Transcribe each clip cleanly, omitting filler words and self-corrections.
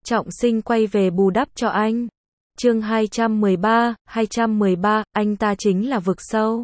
trọng sinh quay về bù đắp cho anh. Chương 213, anh ta chính là vực sâu.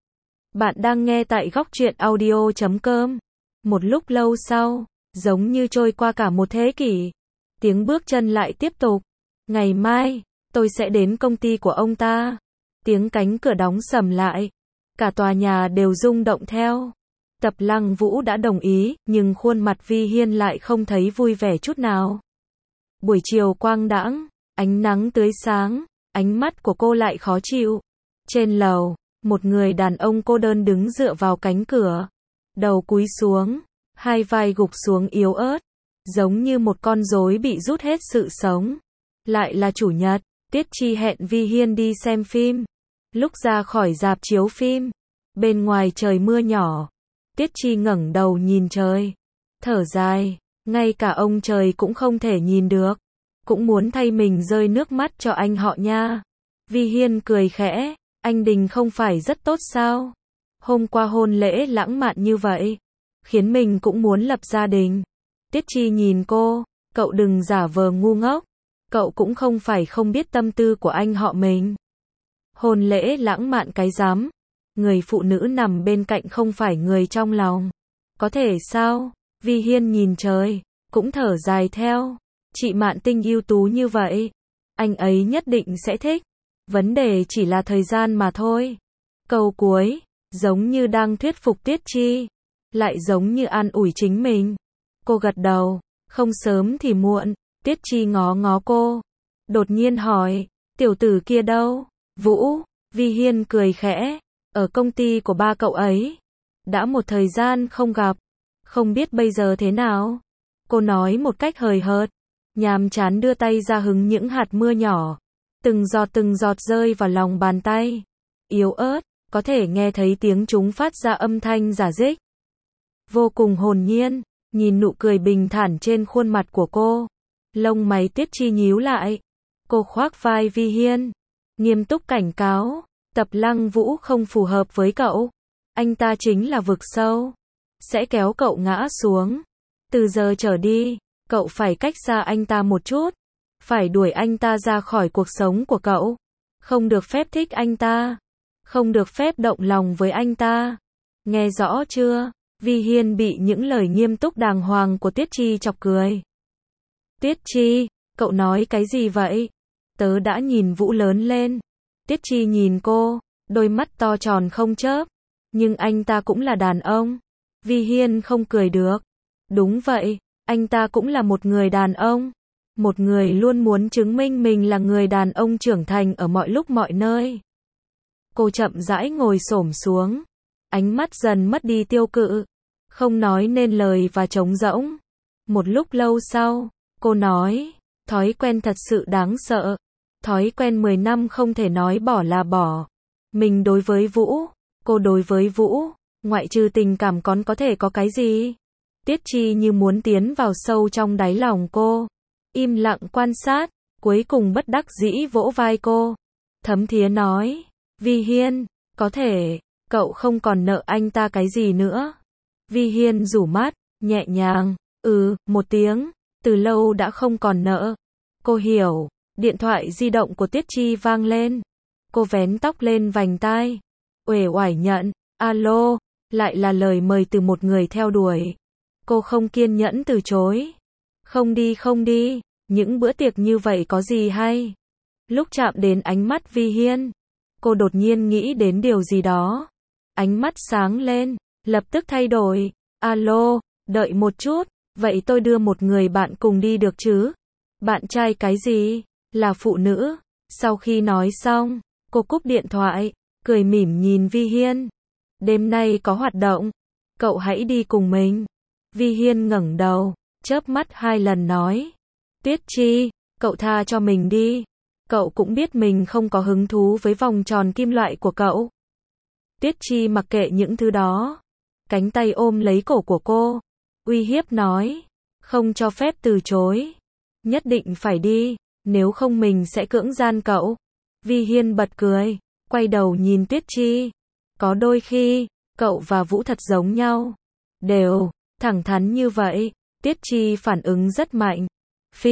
Bạn đang nghe tại góc truyện audio.com. Một lúc lâu sau, giống như trôi qua cả một thế kỷ, tiếng bước chân lại tiếp tục. Ngày mai, tôi sẽ đến công ty của ông ta. Tiếng cánh cửa đóng sầm lại. Cả tòa nhà đều rung động theo. Tập Lăng Vũ đã đồng ý, nhưng khuôn mặt Vi Hiên lại không thấy vui vẻ chút nào. Buổi chiều quang đãng, ánh nắng tươi sáng, ánh mắt của cô lại khó chịu. Trên lầu, một người đàn ông cô đơn đứng dựa vào cánh cửa. Đầu cúi xuống, hai vai gục xuống yếu ớt, giống như một con rối bị rút hết sự sống. Lại là chủ nhật, Tiết Chi hẹn Vi Hiên đi xem phim. Lúc ra khỏi rạp chiếu phim, bên ngoài trời mưa nhỏ. Tiết Chi ngẩng đầu nhìn trời, thở dài, ngay cả ông trời cũng không thể nhìn được. Cũng muốn thay mình rơi nước mắt cho anh họ nha. Vi Hiên cười khẽ, anh Đình không phải rất tốt sao? Hôm qua hôn lễ lãng mạn như vậy, khiến mình cũng muốn lập gia đình. Tiết Chi nhìn cô, cậu đừng giả vờ ngu ngốc. Cậu cũng không phải không biết tâm tư của anh họ mình. Hôn lễ lãng mạn cái rắm. Người phụ nữ nằm bên cạnh không phải người trong lòng. Có thể sao? Vi Hiên nhìn trời, cũng thở dài theo. Chị Mạn Tinh ưu tú như vậy, anh ấy nhất định sẽ thích. Vấn đề chỉ là thời gian mà thôi. Câu cuối, giống như đang thuyết phục Tiết Chi, lại giống như an ủi chính mình. Cô gật đầu, không sớm thì muộn. Tiết Chi ngó ngó cô, đột nhiên hỏi, tiểu tử kia đâu? Vũ. Vi Hiên cười khẽ, ở công ty của ba cậu ấy. Đã một thời gian không gặp, không biết bây giờ thế nào. Cô nói một cách hời hợt, nhàm chán đưa tay ra hứng những hạt mưa nhỏ. Từng giọt rơi vào lòng bàn tay. Yếu ớt, có thể nghe thấy tiếng chúng phát ra âm thanh rả rích. Vô cùng hồn nhiên, nhìn nụ cười bình thản trên khuôn mặt của cô. Lông mày Tiết Chi nhíu lại. Cô khoác vai Vi Hiên, nghiêm túc cảnh cáo, Tập Lăng Vũ không phù hợp với cậu. Anh ta chính là vực sâu, sẽ kéo cậu ngã xuống. Từ giờ trở đi, cậu phải cách xa anh ta một chút. Phải đuổi anh ta ra khỏi cuộc sống của cậu. Không được phép thích anh ta. Không được phép động lòng với anh ta. Nghe rõ chưa? Vi Hiên bị những lời nghiêm túc đàng hoàng của Tiết Chi chọc cười. Tiết Chi, cậu nói cái gì vậy? Tớ đã nhìn Vũ lớn lên. Tiết Chi nhìn cô, đôi mắt to tròn không chớp. Nhưng anh ta cũng là đàn ông. Vi Hiên không cười được. Đúng vậy, anh ta cũng là một người đàn ông. Một người luôn muốn chứng minh mình là người đàn ông trưởng thành ở mọi lúc mọi nơi. Cô chậm rãi ngồi xổm xuống. Ánh mắt dần mất đi tiêu cự. Không nói nên lời và trống rỗng. Một lúc lâu sau, cô nói, thói quen thật sự đáng sợ. Thói quen 10 năm không thể nói bỏ là bỏ. Mình đối với Vũ, cô đối với Vũ, ngoại trừ tình cảm còn có thể có cái gì? Tiết Chi như muốn tiến vào sâu trong đáy lòng cô. Im lặng quan sát, cuối cùng bất đắc dĩ vỗ vai cô. Thấm thía nói, Vi Hiên, có thể, cậu không còn nợ anh ta cái gì nữa. Vi Hiên rủ mắt, nhẹ nhàng, một tiếng, từ lâu đã không còn nợ. Cô hiểu, điện thoại di động của Tiết Chi vang lên. Cô vén tóc lên vành tai, uể oải nhận, alo, lại là lời mời từ một người theo đuổi. Cô không kiên nhẫn từ chối. Không đi, những bữa tiệc như vậy có gì hay? Lúc chạm đến ánh mắt Vi Hiên, cô đột nhiên nghĩ đến điều gì đó. Ánh mắt sáng lên, lập tức thay đổi, alo, đợi một chút, vậy tôi đưa một người bạn cùng đi được chứ? Bạn trai cái gì? Là phụ nữ. Sau khi nói xong, cô cúp điện thoại, cười mỉm nhìn Vi Hiên. Đêm nay có hoạt động, cậu hãy đi cùng mình. Vi Hiên ngẩng đầu, chớp mắt 2 lần nói. Tiết Chi, cậu tha cho mình đi. Cậu cũng biết mình không có hứng thú với vòng tròn kim loại của cậu. Tiết Chi mặc kệ những thứ đó. Cánh tay ôm lấy cổ của cô, uy hiếp nói. Không cho phép từ chối. Nhất định phải đi, nếu không mình sẽ cưỡng gian cậu. Vi Hiên bật cười, quay đầu nhìn Tiết Chi. Có đôi khi, cậu và Vũ thật giống nhau. Đều, thẳng thắn như vậy. Tiết Chi phản ứng rất mạnh. Phi,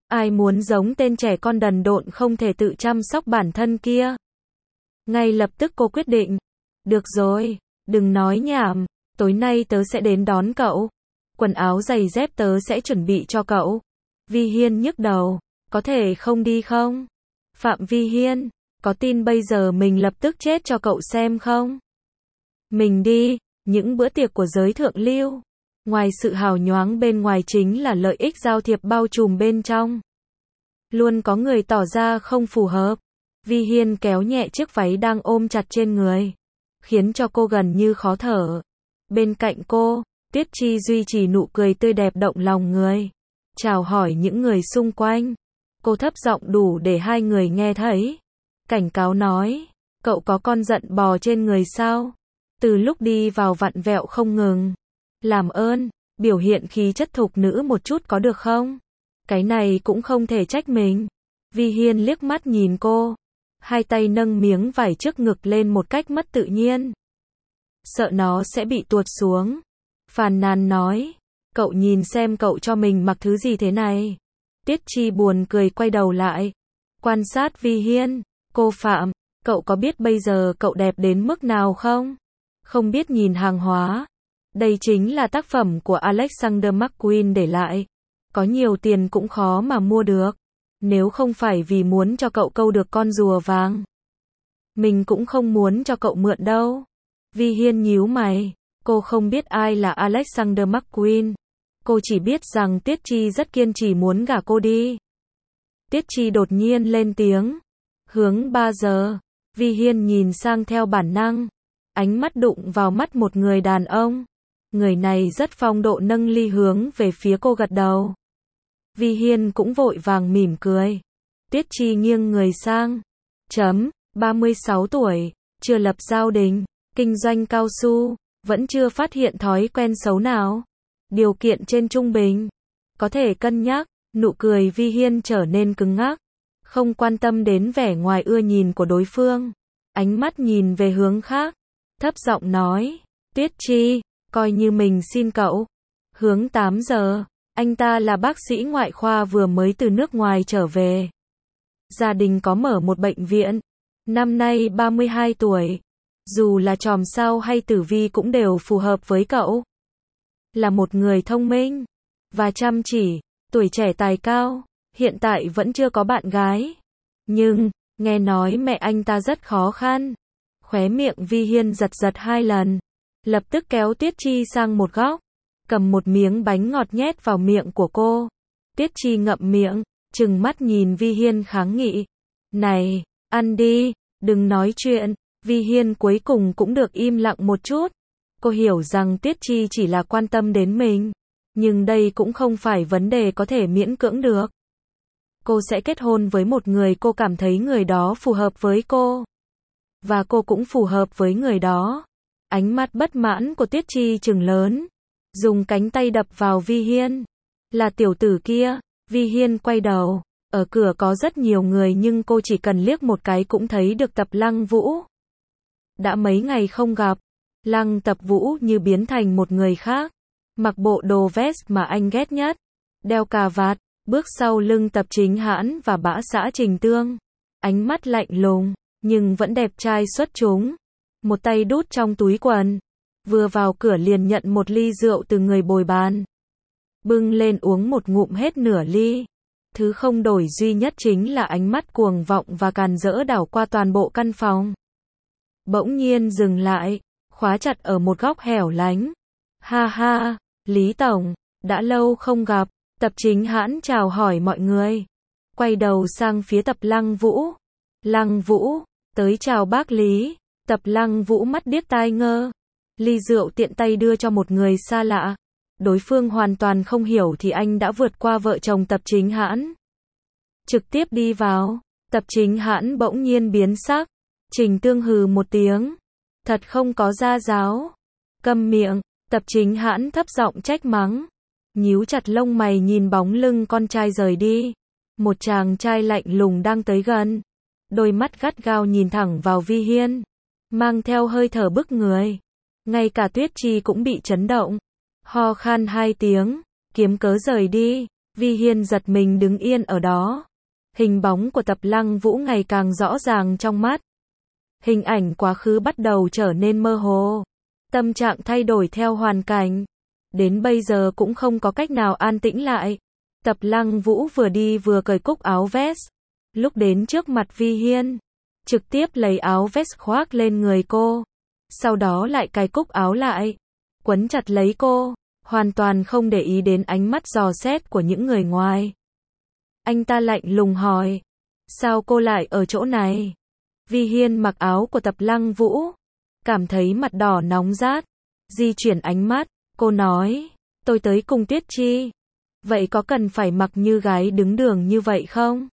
Ai muốn giống tên trẻ con đần độn không thể tự chăm sóc bản thân kia. Ngay lập tức cô quyết định. Được rồi, đừng nói nhảm, tối nay tớ sẽ đến đón cậu. Quần áo giày dép tớ sẽ chuẩn bị cho cậu. Vi Hiên nhức đầu, có thể không đi không? Phạm Vi Hiên, có tin bây giờ mình lập tức chết cho cậu xem không? Mình đi, những bữa tiệc của giới thượng lưu. Ngoài sự hào nhoáng bên ngoài chính là lợi ích giao thiệp bao trùm bên trong. Luôn có người tỏ ra không phù hợp. Vi Hiên kéo nhẹ chiếc váy đang ôm chặt trên người, khiến cho cô gần như khó thở. Bên cạnh cô, Tiết Chi duy trì nụ cười tươi đẹp động lòng người, chào hỏi những người xung quanh. Cô thấp giọng đủ để hai người nghe thấy. Cảnh cáo nói, cậu có con giận bò trên người sao? Từ lúc đi vào vặn vẹo không ngừng. Làm ơn, biểu hiện khí chất thục nữ một chút có được không? Cái này cũng không thể trách mình. Vi Hiên liếc mắt nhìn cô, hai tay nâng miếng vải trước ngực lên một cách mất tự nhiên. Sợ nó sẽ bị tuột xuống. Phàn nàn nói, cậu nhìn xem cậu cho mình mặc thứ gì thế này. Tiết Chi buồn cười quay đầu lại, quan sát Vi Hiên. Cô Phạm, cậu có biết bây giờ cậu đẹp đến mức nào không? Không biết nhìn hàng hóa. Đây chính là tác phẩm của Alexander McQueen để lại. Có nhiều tiền cũng khó mà mua được. Nếu không phải vì muốn cho cậu câu được con rùa vàng, mình cũng không muốn cho cậu mượn đâu. Vi Hiên nhíu mày. Cô không biết ai là Alexander McQueen. Cô chỉ biết rằng Tiết Chi rất kiên trì muốn gả cô đi. Tiết Chi đột nhiên lên tiếng. Hướng 3 giờ. Vi Hiên nhìn sang theo bản năng. Ánh mắt đụng vào mắt một người đàn ông. Người này rất phong độ nâng ly hướng về phía cô gật đầu. Vi Hiên cũng vội vàng mỉm cười. Tiết Chi nghiêng người sang. 36 tuổi, chưa lập gia đình, kinh doanh cao su, vẫn chưa phát hiện thói quen xấu nào. Điều kiện trên trung bình. Có thể cân nhắc. Nụ cười Vi Hiên trở nên cứng ngắc. Không quan tâm đến vẻ ngoài ưa nhìn của đối phương. Ánh mắt nhìn về hướng khác. Thấp giọng nói. Tiết Chi, coi như mình xin cậu. Hướng 8 giờ. Anh ta là bác sĩ ngoại khoa vừa mới từ nước ngoài trở về. Gia đình có mở một bệnh viện. Năm nay 32 tuổi. Dù là chòm sao hay tử vi cũng đều phù hợp với cậu. Là một người thông minh và chăm chỉ, tuổi trẻ tài cao, hiện tại vẫn chưa có bạn gái. Nhưng, nghe nói mẹ anh ta rất khó khăn. Khóe miệng Vi Hiên giật giật 2 lần. Lập tức kéo Tiết Chi sang một góc, cầm một miếng bánh ngọt nhét vào miệng của cô. Tiết Chi ngậm miệng, trừng mắt nhìn Vi Hiên kháng nghị. Này, ăn đi, đừng nói chuyện. Vi Hiên cuối cùng cũng được im lặng một chút. Cô hiểu rằng Tiết Chi chỉ là quan tâm đến mình. Nhưng đây cũng không phải vấn đề có thể miễn cưỡng được. Cô sẽ kết hôn với một người cô cảm thấy người đó phù hợp với cô. Và cô cũng phù hợp với người đó. Ánh mắt bất mãn của Tiết Chi trừng lớn. Dùng cánh tay đập vào Vi Hiên. Là tiểu tử kia. Vi Hiên quay đầu. Ở cửa có rất nhiều người nhưng cô chỉ cần liếc một cái cũng thấy được Tập Lăng Vũ. Đã mấy ngày không gặp. Lăng Tập Vũ như biến thành một người khác. Mặc bộ đồ vest mà anh ghét nhất. Đeo cà vạt. Bước sau lưng Tập Chính Hãn và bã xã Trình Tương. Ánh mắt lạnh lùng, nhưng vẫn đẹp trai xuất chúng. Một tay đút trong túi quần. Vừa vào cửa liền nhận một ly rượu từ người bồi bàn. Bưng lên uống một ngụm hết nửa ly. Thứ không đổi duy nhất chính là ánh mắt cuồng vọng và càn rỡ đảo qua toàn bộ căn phòng. Bỗng nhiên dừng lại, khóa chặt ở một góc hẻo lánh. Ha ha, Lý Tổng, đã lâu không gặp. Tập Chính Hãn chào hỏi mọi người. Quay đầu sang phía Tập Lăng Vũ. Lăng Vũ, tới chào bác Lý. Tập Lăng Vũ mắt điếc tai ngơ. Ly rượu tiện tay đưa cho một người xa lạ. Đối phương hoàn toàn không hiểu thì anh đã vượt qua vợ chồng Tập Chính Hãn. Trực tiếp đi vào. Tập Chính Hãn bỗng nhiên biến sắc. Trình Tương hừ một tiếng. Thật không có gia giáo. Câm miệng. Tập Chính Hãn thấp giọng trách mắng. Nhíu chặt lông mày nhìn bóng lưng con trai rời đi. Một chàng trai lạnh lùng đang tới gần. Đôi mắt gắt gao nhìn thẳng vào Vi Hiên. Mang theo hơi thở bức người. Ngay cả Tuyết Chi cũng bị chấn động. Ho khan 2 tiếng. Kiếm cớ rời đi. Vi Hiên giật mình đứng yên ở đó. Hình bóng của Tập Lăng Vũ ngày càng rõ ràng trong mắt. Hình ảnh quá khứ bắt đầu trở nên mơ hồ. Tâm trạng thay đổi theo hoàn cảnh. Đến bây giờ cũng không có cách nào an tĩnh lại. Tập Lăng Vũ vừa đi vừa cởi cúc áo vest. Lúc đến trước mặt Vi Hiên, trực tiếp lấy áo vest khoác lên người cô. Sau đó lại cài cúc áo lại, quấn chặt lấy cô, hoàn toàn không để ý đến ánh mắt dò xét của những người ngoài. Anh ta lạnh lùng hỏi, sao cô lại ở chỗ này? Vi Hiên mặc áo của Tập Lăng Vũ, cảm thấy mặt đỏ nóng rát, di chuyển ánh mắt, cô nói, tôi tới cùng Tuyết Chi. Vậy có cần phải mặc như gái đứng đường như vậy không?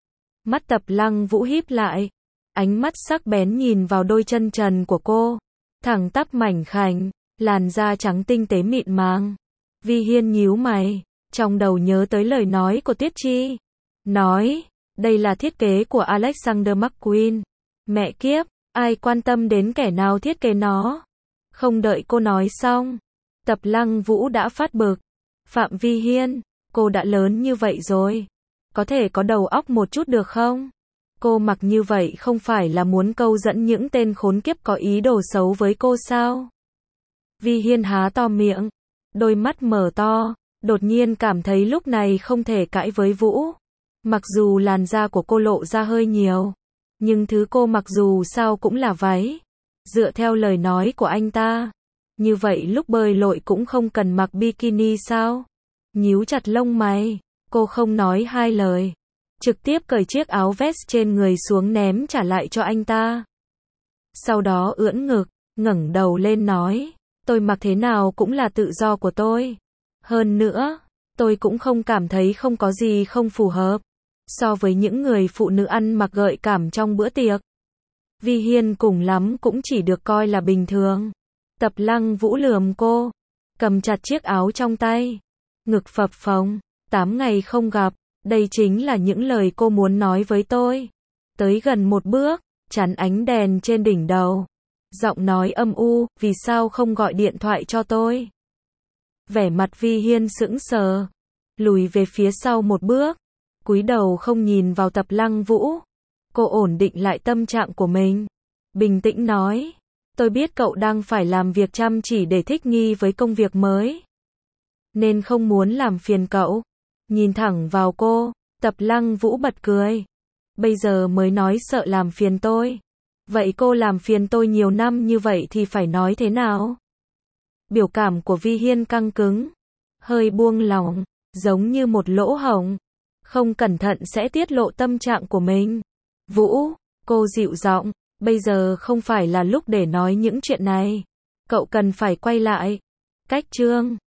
Mắt Tập Lăng Vũ híp lại, ánh mắt sắc bén nhìn vào đôi chân trần của cô, thẳng tắp mảnh khảnh, làn da trắng tinh tế mịn màng. Vi Hiên nhíu mày, trong đầu nhớ tới lời nói của Tuyết Chi. Nói, đây là thiết kế của Alexander McQueen. Mẹ kiếp, ai quan tâm đến kẻ nào thiết kế nó? Không đợi cô nói xong, Tập Lăng Vũ đã phát bực. Phạm Vi Hiên, cô đã lớn như vậy rồi, có thể có đầu óc một chút được không? Cô mặc như vậy không phải là muốn câu dẫn những tên khốn kiếp có ý đồ xấu với cô sao? Vi Hiên há to miệng, đôi mắt mở to, đột nhiên cảm thấy lúc này không thể cãi với Vũ. Mặc dù làn da của cô lộ ra hơi nhiều, nhưng thứ cô mặc dù sao cũng là váy. Dựa theo lời nói của anh ta, như vậy lúc bơi lội cũng không cần mặc bikini sao? Nhíu chặt lông mày, cô không nói hai lời, trực tiếp cởi chiếc áo vest trên người xuống ném trả lại cho anh ta. Sau đó ưỡn ngực, ngẩng đầu lên nói, tôi mặc thế nào cũng là tự do của tôi. Hơn nữa, tôi cũng không cảm thấy không có gì không phù hợp so với những người phụ nữ ăn mặc gợi cảm trong bữa tiệc. Vi Hiên cùng lắm cũng chỉ được coi là bình thường. Tập Lăng Vũ lườm cô, cầm chặt chiếc áo trong tay, ngực phập phồng, 8 ngày không gặp, đây chính là những lời cô muốn nói với tôi. Tới gần một bước, chắn ánh đèn trên đỉnh đầu, giọng nói âm u, vì sao không gọi điện thoại cho tôi? Vẻ mặt Vi Hiên sững sờ, lùi về phía sau một bước, cúi đầu không nhìn vào Tập Lăng Vũ. Cô ổn định lại tâm trạng của mình, bình tĩnh nói, tôi biết cậu đang phải làm việc chăm chỉ để thích nghi với công việc mới, nên không muốn làm phiền cậu. Nhìn thẳng vào cô, Tập Lăng Vũ bật cười. Bây giờ mới nói sợ làm phiền tôi. Vậy cô làm phiền tôi nhiều năm như vậy thì phải nói thế nào? Biểu cảm của Vi Hiên căng cứng, hơi buông lỏng, giống như một lỗ hổng, không cẩn thận sẽ tiết lộ tâm trạng của mình. Vũ, cô dịu giọng, bây giờ không phải là lúc để nói những chuyện này. Cậu cần phải quay lại. Cách chương